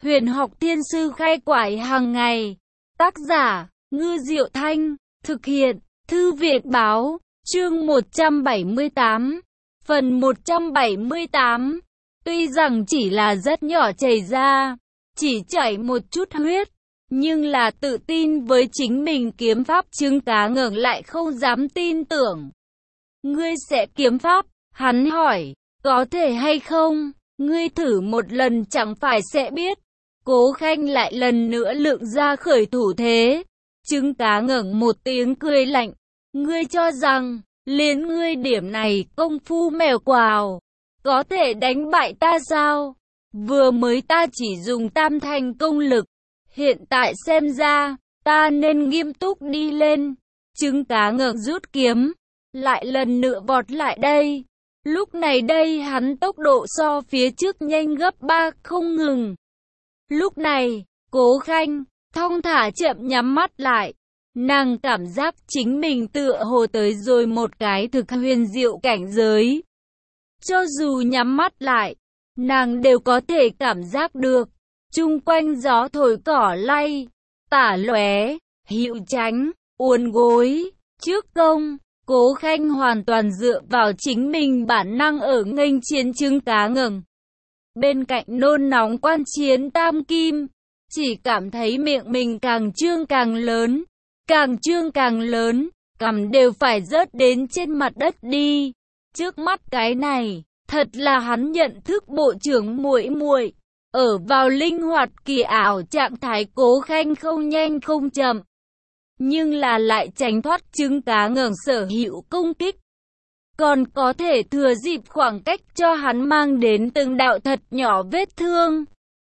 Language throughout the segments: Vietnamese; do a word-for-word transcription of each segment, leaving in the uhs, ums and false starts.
Huyền học thiên sư khai quải hàng ngày. Tác giả, Ngư Diệu Thanh. Thực hiện, Thư viện Báo. Chương một trăm bảy mươi tám. Phần một trăm bảy mươi tám. Tuy rằng chỉ là rất nhỏ chảy ra, chỉ chảy một chút huyết, nhưng là tự tin với chính mình kiếm pháp Trứng Cá Ngẩng lại không dám tin tưởng. Ngươi sẽ kiếm pháp? Hắn hỏi. Có thể hay không? Ngươi thử một lần chẳng phải sẽ biết. Cố Khanh lại lần nữa lượng ra khởi thủ thế. Trứng Cá Ngẩng một tiếng cười lạnh. Ngươi cho rằng, liền ngươi điểm này công phu mèo quào, có thể đánh bại ta sao? Vừa mới ta chỉ dùng tam thành công lực, hiện tại xem ra, ta nên nghiêm túc đi lên. Trứng Cá Ngẩng rút kiếm, lại lần nữa vọt lại đây. Lúc này đây hắn tốc độ so phía trước nhanh gấp ba không ngừng. Lúc này, Cố Khanh, thong thả chậm nhắm mắt lại. Nàng cảm giác chính mình tựa hồ tới rồi một cái thực huyền diệu cảnh giới. Cho dù nhắm mắt lại, nàng đều có thể cảm giác được. Chung quanh gió thổi cỏ lay, tả lóe, hữu tránh, uốn gối, trước công. Cố Khanh hoàn toàn dựa vào chính mình bản năng ở nghênh chiến Trứng Cá Ngẩng. Bên cạnh nôn nóng quan chiến Tam Kim, chỉ cảm thấy miệng mình càng trương càng lớn, càng trương càng lớn, cằm đều phải rớt đến trên mặt đất đi. Trước mắt cái này, thật là hắn nhận thức bộ trưởng muội muội, ở vào linh hoạt kỳ ảo trạng thái. Cố Khanh không nhanh không chậm, nhưng là lại tránh thoát Trứng Cá Ngẩng sở hữu công kích, còn có thể thừa dịp khoảng cách cho hắn mang đến từng đạo thật nhỏ vết thương.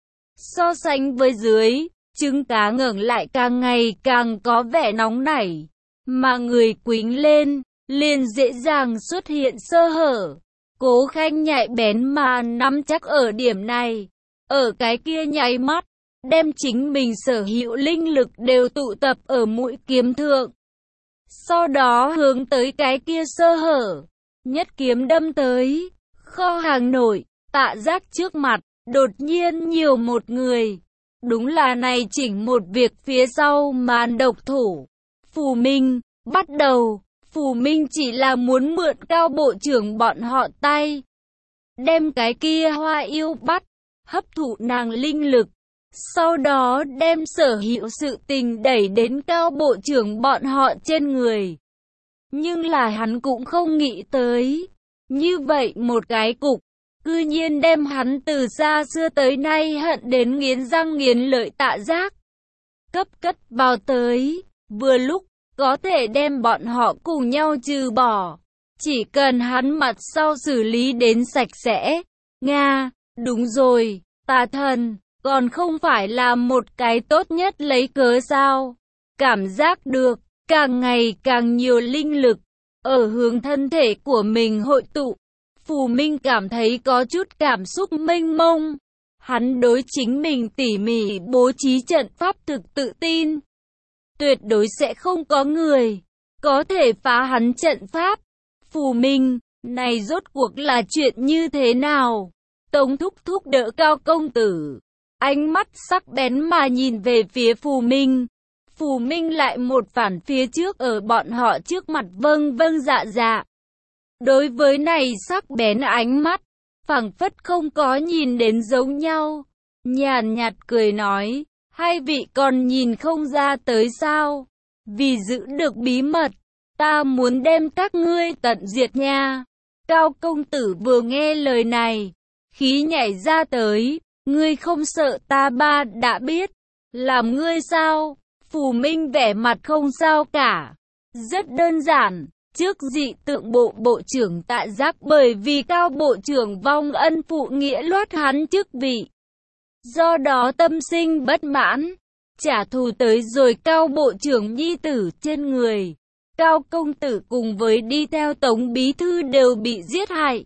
So sánh với dưới, Trứng Cá Ngẩng lại càng ngày càng có vẻ nóng nảy, mà người quýnh lên, liền dễ dàng xuất hiện sơ hở. Cố Khanh nhạy bén mà nắm chắc ở điểm này, ở cái kia nháy mắt, đem chính mình sở hữu linh lực đều tụ tập ở mũi kiếm thượng. Sau đó hướng tới cái kia sơ hở, nhất kiếm đâm tới. Kho hàng nội, Tạ Giác trước mặt, đột nhiên nhiều một người. Đúng là này chỉnh một việc phía sau màn độc thủ. Phù Minh, bắt đầu. Phù Minh chỉ là muốn mượn Cao bộ trưởng bọn họ tay, đem cái kia Hoa Yêu bắt, hấp thụ nàng linh lực, sau đó đem sở hữu sự tình đẩy đến Cao bộ trưởng bọn họ trên người. Nhưng là hắn cũng không nghĩ tới, như vậy một cái cục, cư nhiên đem hắn từ xa xưa tới nay hận đến nghiến răng nghiến lợi Tạ Giác cấp cất vào tới, vừa lúc có thể đem bọn họ cùng nhau trừ bỏ. Chỉ cần hắn mặt sau xử lý đến sạch sẽ. Nga, đúng rồi, Tà Thần, còn không phải là một cái tốt nhất lấy cớ sao? Cảm giác được, càng ngày càng nhiều linh lực, ở hướng thân thể của mình hội tụ. Phù Minh cảm thấy có chút cảm xúc mênh mông. Hắn đối chính mình tỉ mỉ bố trí trận pháp thực tự tin. Tuyệt đối sẽ không có người có thể phá hắn trận pháp. Phù Minh, này rốt cuộc là chuyện như thế nào? Tống Thúc Thúc đỡ Cao công tử, ánh mắt sắc bén mà nhìn về phía Phù Minh. Phù Minh lại một phản phía trước ở bọn họ trước mặt vâng vâng dạ dạ. Đối với này sắc bén ánh mắt, phảng phất không có nhìn đến giống nhau. Nhàn nhạt cười nói, hai vị còn nhìn không ra tới sao? Vì giữ được bí mật, ta muốn đem các ngươi tận diệt nha. Cao công tử vừa nghe lời này, khí nhảy ra tới. Ngươi không sợ ta ba đã biết, làm ngươi sao? Phù Minh vẻ mặt không sao cả. Rất đơn giản, trước dị tượng bộ bộ trưởng Tạ Giác bởi vì Cao bộ trưởng vong ân phụ nghĩa loát hắn chức vị, do đó tâm sinh bất mãn, trả thù tới rồi Cao bộ trưởng nhi tử trên người. Cao công tử cùng với đi theo Tống bí thư đều bị giết hại.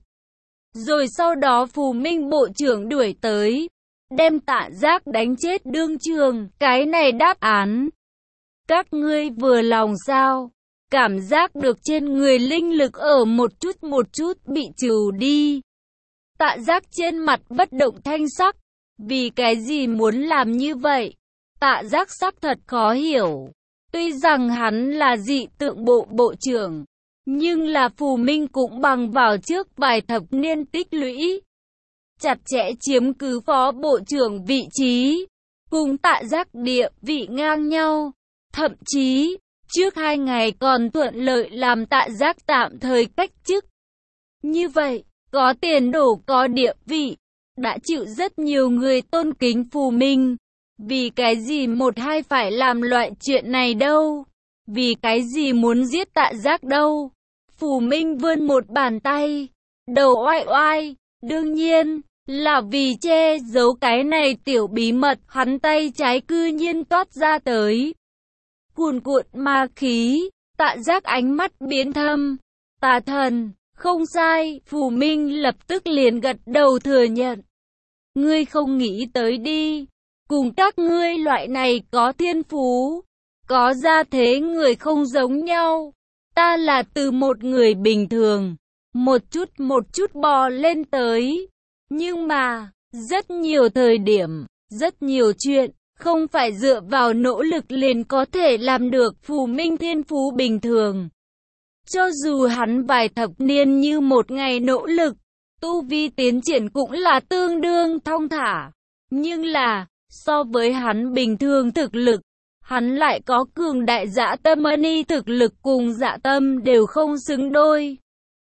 Rồi sau đó Phù Minh bộ trưởng đuổi tới, đem Tạ Giác đánh chết đương trường. Cái này đáp án, các ngươi vừa lòng sao? Cảm giác được trên người linh lực ở một chút một chút bị trừ đi. Tạ Giác trên mặt bất động thanh sắc, Vì cái gì muốn làm như vậy? Tạ Giác sắc thật khó hiểu. Tuy rằng hắn là dị tượng bộ bộ trưởng, nhưng là Phù Minh cũng bằng vào trước vài thập niên tích lũy, chặt chẽ chiếm cứ phó bộ trưởng vị trí, cùng Tạ Giác địa vị ngang nhau. Thậm chí, trước hai ngày còn thuận lợi làm Tạ Giác tạm thời cách chức. Như vậy, có tiền đồ có địa vị, đã chịu rất nhiều người tôn kính Phù Minh. Vì cái gì một hai phải làm loại chuyện này đâu? Vì cái gì muốn giết Tạ Giác đâu? Phù Minh vươn một bàn tay, đầu oai oai, đương nhiên là vì che giấu cái này tiểu bí mật, hắn tay trái cư nhiên toát ra tới cuồn cuộn ma khí. Tạ Giác ánh mắt biến thâm. Tà thần, không sai, Phù Minh lập tức liền gật đầu thừa nhận. Ngươi không nghĩ tới đi, cùng các ngươi loại này có thiên phú, có gia thế người không giống nhau. Ta là từ một người bình thường, một chút một chút bò lên tới. Nhưng mà, rất nhiều thời điểm, rất nhiều chuyện, không phải dựa vào nỗ lực liền có thể làm được. Phù Minh thiên phú bình thường. Cho dù hắn vài thập niên như một ngày nỗ lực, tu vi tiến triển cũng là tương đương thong thả. Nhưng là, so với hắn bình thường thực lực, hắn lại có cường đại Dã Tâm Mani, thực lực cùng Dạ Tâm đều không xứng đôi,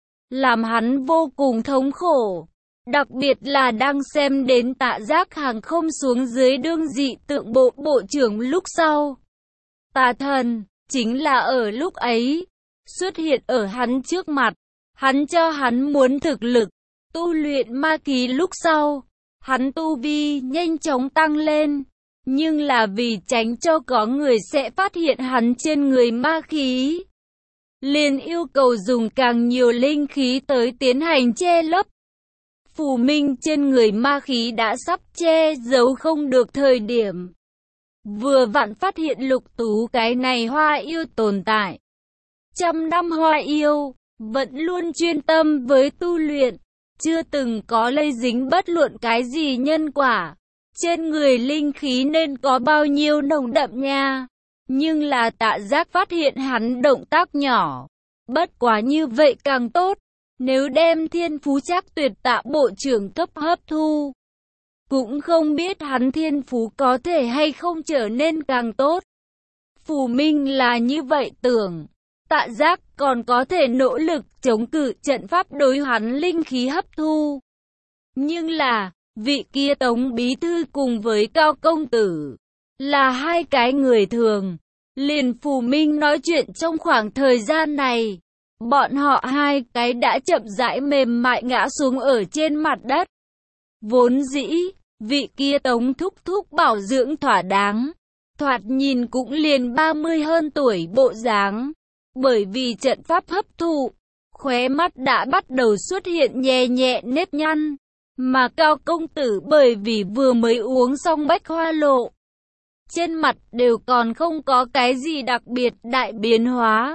làm hắn vô cùng thống khổ. Đặc biệt là đang xem đến Tạ Giác hàng không xuống dưới đương dị tượng bộ bộ trưởng lúc sau. Tà thần, chính là ở lúc ấy, xuất hiện ở hắn trước mặt. Hắn cho hắn muốn thực lực, tu luyện ma khí lúc sau. Hắn tu vi nhanh chóng tăng lên. Nhưng là vì tránh cho có người sẽ phát hiện hắn trên người ma khí, liền yêu cầu dùng càng nhiều linh khí tới tiến hành che lấp. Phù Minh trên người ma khí đã sắp che giấu không được thời điểm, vừa vặn phát hiện Lục Tú cái này hoa yêu tồn tại. Trăm năm hoa yêu, vẫn luôn chuyên tâm với tu luyện, chưa từng có lây dính bất luận cái gì nhân quả. Trên người linh khí nên có bao nhiêu nồng đậm nha. Nhưng là Tạ Giác phát hiện hắn động tác nhỏ. Bất quá như vậy càng tốt. Nếu đem thiên phú chắc tuyệt Tạ bộ trưởng cấp hấp thu, cũng không biết hắn thiên phú có thể hay không trở nên càng tốt. Phù Minh là như vậy tưởng. Tạ Giác còn có thể nỗ lực chống cự trận pháp đối hắn linh khí hấp thu. Nhưng là, vị kia Tống bí thư cùng với Cao công tử là hai cái người thường. Liền Phù Minh nói chuyện trong khoảng thời gian này, bọn họ hai cái đã chậm rãi mềm mại ngã xuống ở trên mặt đất. Vốn dĩ, vị kia Tống thúc thúc bảo dưỡng thỏa đáng, thoạt nhìn cũng liền ba mươi hơn tuổi bộ dáng. Bởi vì trận pháp hấp thụ, khóe mắt đã bắt đầu xuất hiện nhẹ nhẹ nếp nhăn. Mà Cao công tử bởi vì vừa mới uống xong bách hoa lộ, trên mặt đều còn không có cái gì đặc biệt đại biến hóa.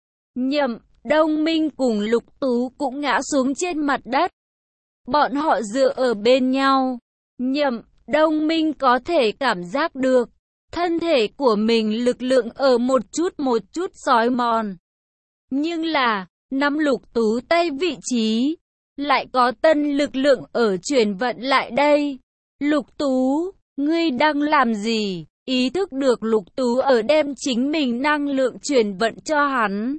Nhậm Đông Minh cùng Lục Tú cũng ngã xuống trên mặt đất. Bọn họ dựa ở bên nhau. Nhậm Đông Minh có thể cảm giác được thân thể của mình lực lượng ở một chút một chút xói mòn. Nhưng là, nắm Lục Tú tay vị trí, lại có tân lực lượng ở chuyển vận lại đây. Lục Tú, ngươi đang làm gì? Ý thức được Lục Tú ở đem chính mình năng lượng chuyển vận cho hắn.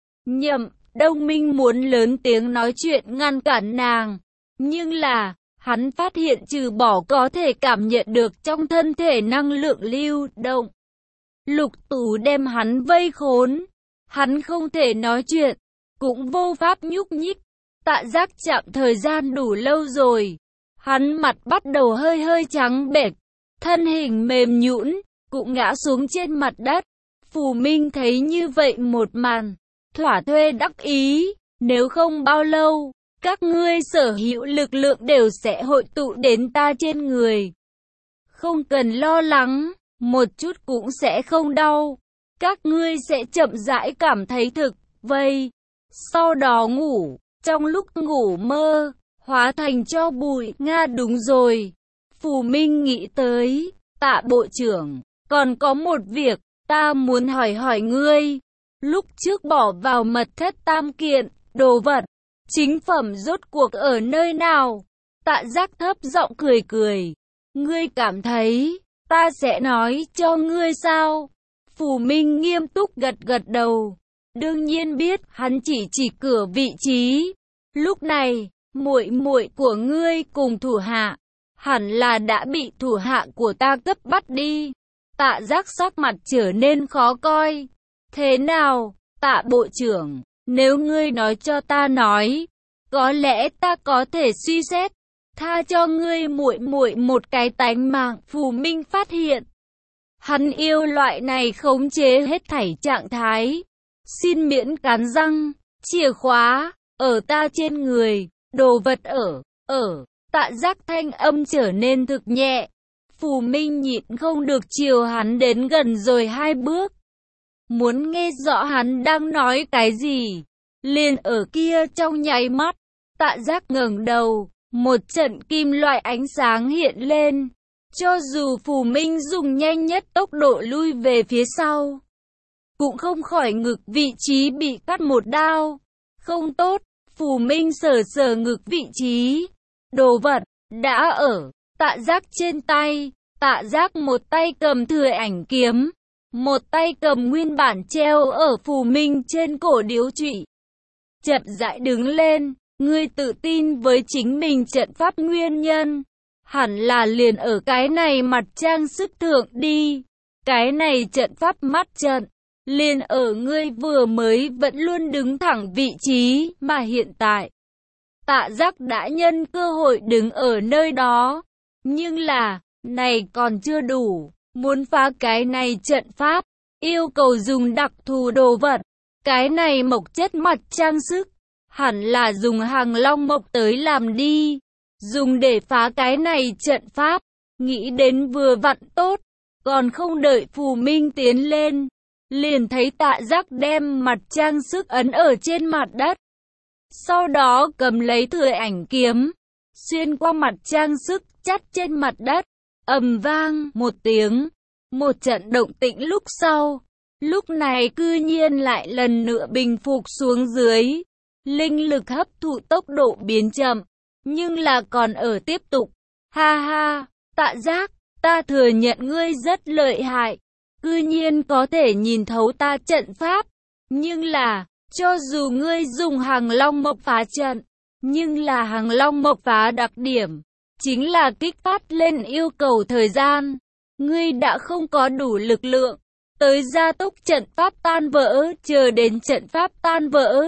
Nhậm Đông Minh muốn lớn tiếng nói chuyện ngăn cản nàng. Nhưng là, hắn phát hiện trừ bỏ có thể cảm nhận được trong thân thể năng lượng lưu động, Lục Tú đem hắn vây khốn. Hắn không thể nói chuyện, cũng vô pháp nhúc nhích. Tạ Giác chạm thời gian đủ lâu rồi. Hắn mặt bắt đầu hơi hơi trắng bệch, thân hình mềm nhũn, cũng ngã xuống trên mặt đất. Phù Minh thấy như vậy một màn, thỏa thuê đắc ý. Nếu không bao lâu, các ngươi sở hữu lực lượng đều sẽ hội tụ đến ta trên người. Không cần lo lắng, một chút cũng sẽ không đau. Các ngươi sẽ chậm rãi cảm thấy thực vây. Sau đó ngủ, trong lúc ngủ mơ, hóa thành tro bụi. Nga đúng rồi. Phù Minh nghĩ tới, Tạ bộ trưởng, còn có một việc, ta muốn hỏi hỏi ngươi. Lúc trước bỏ vào mật thất tam kiện, đồ vật, chính phẩm rốt cuộc ở nơi nào? Tạ Giác thấp giọng cười cười. Ngươi cảm thấy, ta sẽ nói cho ngươi sao? Phù Minh nghiêm túc gật gật đầu. Đương nhiên biết, hắn chỉ chỉ cửa vị trí. Lúc này, muội muội của ngươi cùng thủ hạ, hẳn là đã bị thủ hạ của ta cấp bắt đi. Tạ Giác sắc mặt trở nên khó coi. Thế nào, Tạ bộ trưởng, nếu ngươi nói cho ta nói, có lẽ ta có thể suy xét, tha cho ngươi muội muội một cái tánh mạng. Phù Minh phát hiện, hắn yêu loại này khống chế hết thảy trạng thái. Xin miễn cắn răng, chìa khóa, ở ta trên người, đồ vật ở, ở, Tạ Giác thanh âm trở nên thực nhẹ. Phù Minh nhịn không được chiều hắn đến gần rồi hai bước. Muốn nghe rõ hắn đang nói cái gì. Liền ở kia trong nháy mắt, Tạ Giác ngẩng đầu, một trận kim loại ánh sáng hiện lên. Cho dù Phù Minh dùng nhanh nhất tốc độ lui về phía sau, cũng không khỏi ngực vị trí bị cắt một đao. Không tốt, Phù Minh sờ sờ ngực vị trí. Đồ vật, đã ở, Tạ Giác trên tay. Tạ Giác một tay cầm thừa ảnh kiếm, một tay cầm nguyên bản treo ở Phù Minh trên cổ điếu trụy. Chậm rãi đứng lên, ngươi tự tin với chính mình trận pháp nguyên nhân. Hẳn là liền ở cái này mặt trang sức thượng đi. Cái này trận pháp mắt trận, liền ở ngươi vừa mới vẫn luôn đứng thẳng vị trí mà hiện tại. Tạ Giác đã nhân cơ hội đứng ở nơi đó. Nhưng là, này còn chưa đủ. Muốn phá cái này trận pháp, yêu cầu dùng đặc thù đồ vật. Cái này mộc chất mặt trang sức, hẳn là dùng hàng long mộc tới làm đi. Dùng để phá cái này trận pháp, nghĩ đến vừa vặn tốt. Còn không đợi Phù Minh tiến lên, liền thấy Tạ Giác đem mặt trang sức ấn ở trên mặt đất. Sau đó cầm lấy thừa ảnh kiếm, xuyên qua mặt trang sức chắt trên mặt đất. Ầm vang một tiếng, một trận động tĩnh lúc sau. Lúc này cư nhiên lại lần nữa bình phục xuống dưới. Linh lực hấp thụ tốc độ biến chậm, nhưng là còn ở tiếp tục. Ha ha, Tạ Giác, ta thừa nhận ngươi rất lợi hại, cư nhiên có thể nhìn thấu ta trận pháp. Nhưng là, cho dù ngươi dùng hàng long mộc phá trận, nhưng là hàng long mộc phá đặc điểm, chính là kích phát lên yêu cầu thời gian. Ngươi đã không có đủ lực lượng, tới gia tốc trận pháp tan vỡ, chờ đến trận pháp tan vỡ.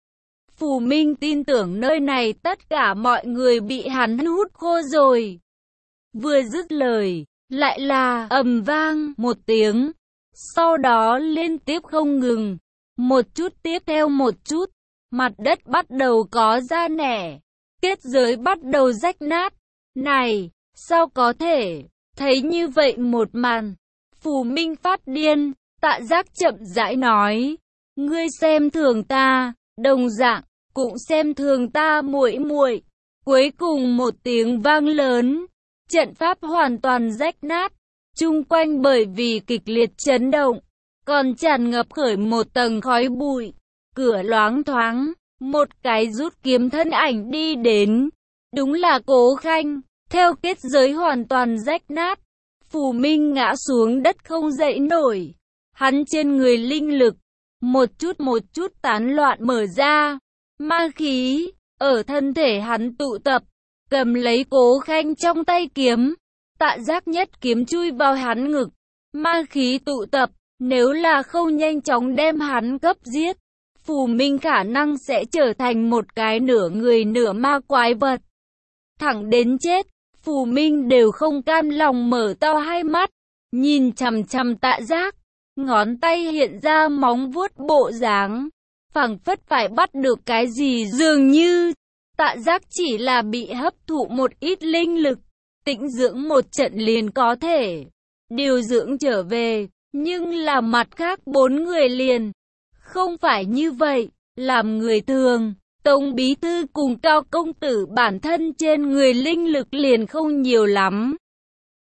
Phù Minh tin tưởng nơi này tất cả mọi người bị hắn hút khô rồi. Vừa dứt lời, lại là ầm vang một tiếng, sau đó liên tiếp không ngừng, một chút tiếp theo một chút, mặt đất bắt đầu có ra nẻ, kết giới bắt đầu rách nát. Này, sao có thể, thấy như vậy một màn, Phù Minh phát điên. Tạ Giác chậm rãi nói, ngươi xem thường ta, đồng dạng cũng xem thường ta muội muội. Cuối cùng một tiếng vang lớn, trận pháp hoàn toàn rách nát, chung quanh bởi vì kịch liệt chấn động, còn tràn ngập khởi một tầng khói bụi. Cửa loáng thoáng, một cái rút kiếm thân ảnh đi đến, đúng là Cố Khanh. Theo kết giới hoàn toàn rách nát, Phù Minh ngã xuống đất không dậy nổi. Hắn trên người linh lực, một chút một chút tán loạn mở ra. Ma khí, ở thân thể hắn tụ tập, cầm lấy Cố Khanh trong tay kiếm. Tạ Giác nhất kiếm chui vào hắn ngực. Ma khí tụ tập, nếu là không nhanh chóng đem hắn cấp giết, Phù Minh khả năng sẽ trở thành một cái nửa người nửa ma quái vật. Thẳng đến chết, Phù Minh đều không cam lòng mở to hai mắt, nhìn chằm chằm Tạ Giác, ngón tay hiện ra móng vuốt bộ dáng, phảng phất phải bắt được cái gì dường như. Tạ Giác chỉ là bị hấp thụ một ít linh lực, tĩnh dưỡng một trận liền có thể điều dưỡng trở về, nhưng là mặt khác bốn người liền không phải như vậy. Làm người thường, Tống bí thư cùng Cao công tử bản thân trên người linh lực liền không nhiều lắm.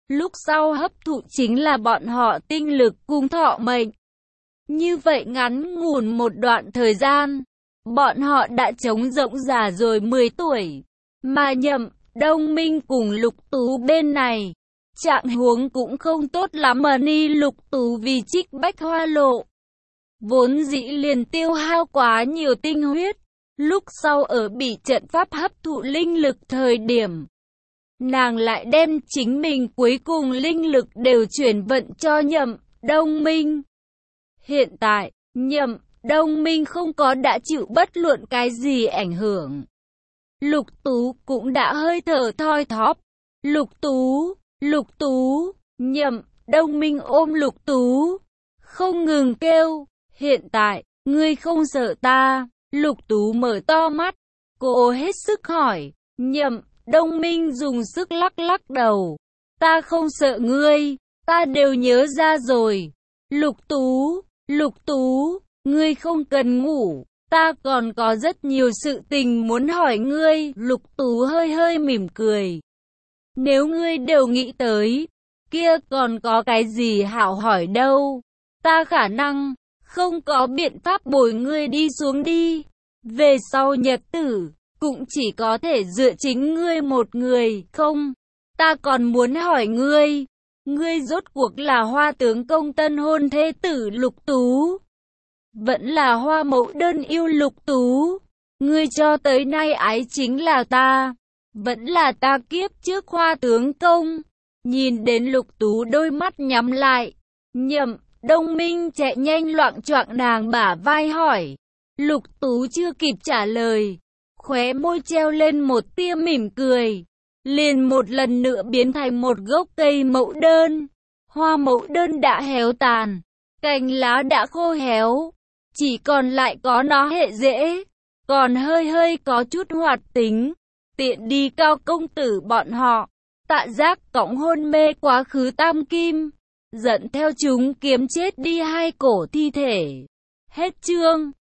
lúc sau hấp thụ chính là bọn họ tinh lực cùng thọ mệnh. Như vậy ngắn ngủn một đoạn thời gian, bọn họ đã trống rỗng già rồi mười tuổi, mà Nhậm Đông Minh cùng Lục Tú bên này, trạng huống cũng không tốt lắm mà ni Lục Tú vì trích bách hoa lộ. Vốn dĩ liền tiêu hao quá nhiều tinh huyết, lúc sau ở bị trận pháp hấp thụ linh lực thời điểm. Nàng lại đem chính mình cuối cùng linh lực đều chuyển vận cho Nhậm Đông Minh. Hiện tại, Nhậm Đông Minh không có đã chịu bất luận cái gì ảnh hưởng. Lục Tú cũng đã hơi thở thoi thóp. Lục Tú, Lục Tú, Nhậm Đông Minh ôm Lục Tú, không ngừng kêu, hiện tại, ngươi không sợ ta. Lục Tú mở to mắt, cô hết sức hỏi, Nhậm Đông Minh dùng sức lắc lắc đầu, ta không sợ ngươi, ta đều nhớ ra rồi. Lục Tú, Lục Tú, ngươi không cần ngủ, ta còn có rất nhiều sự tình muốn hỏi ngươi. Lục Tú hơi hơi mỉm cười. Nếu ngươi đều nghĩ tới, kia còn có cái gì hảo hỏi đâu. Ta khả năng không có biện pháp bồi ngươi đi xuống đi. Về sau nhật tử, cũng chỉ có thể dựa chính ngươi một người, không? Ta còn muốn hỏi ngươi, ngươi rốt cuộc là Hoa tướng công tân hôn thế tử Lục Tú, vẫn là Hoa mẫu đơn yêu Lục Tú? Ngươi cho tới nay ái chính là ta, vẫn là ta kiếp trước Hoa tướng công? Nhìn đến Lục Tú đôi mắt nhắm lại, Nhậm Đông Minh chạy nhanh loạng choạng nàng bả vai hỏi. Lục Tú chưa kịp trả lời, khóe môi treo lên một tia mỉm cười, liền một lần nữa biến thành một gốc cây mẫu đơn. Hoa mẫu đơn đã héo tàn, cành lá đã khô héo, chỉ còn lại có nó hệ rễ, còn hơi hơi có chút hoạt tính. Tiện đi Cao công tử bọn họ, Tạ Giác cõng hôn mê quá khứ Tam Kim, dẫn theo chúng kiếm chết đi hai cổ thi thể. Hết chương.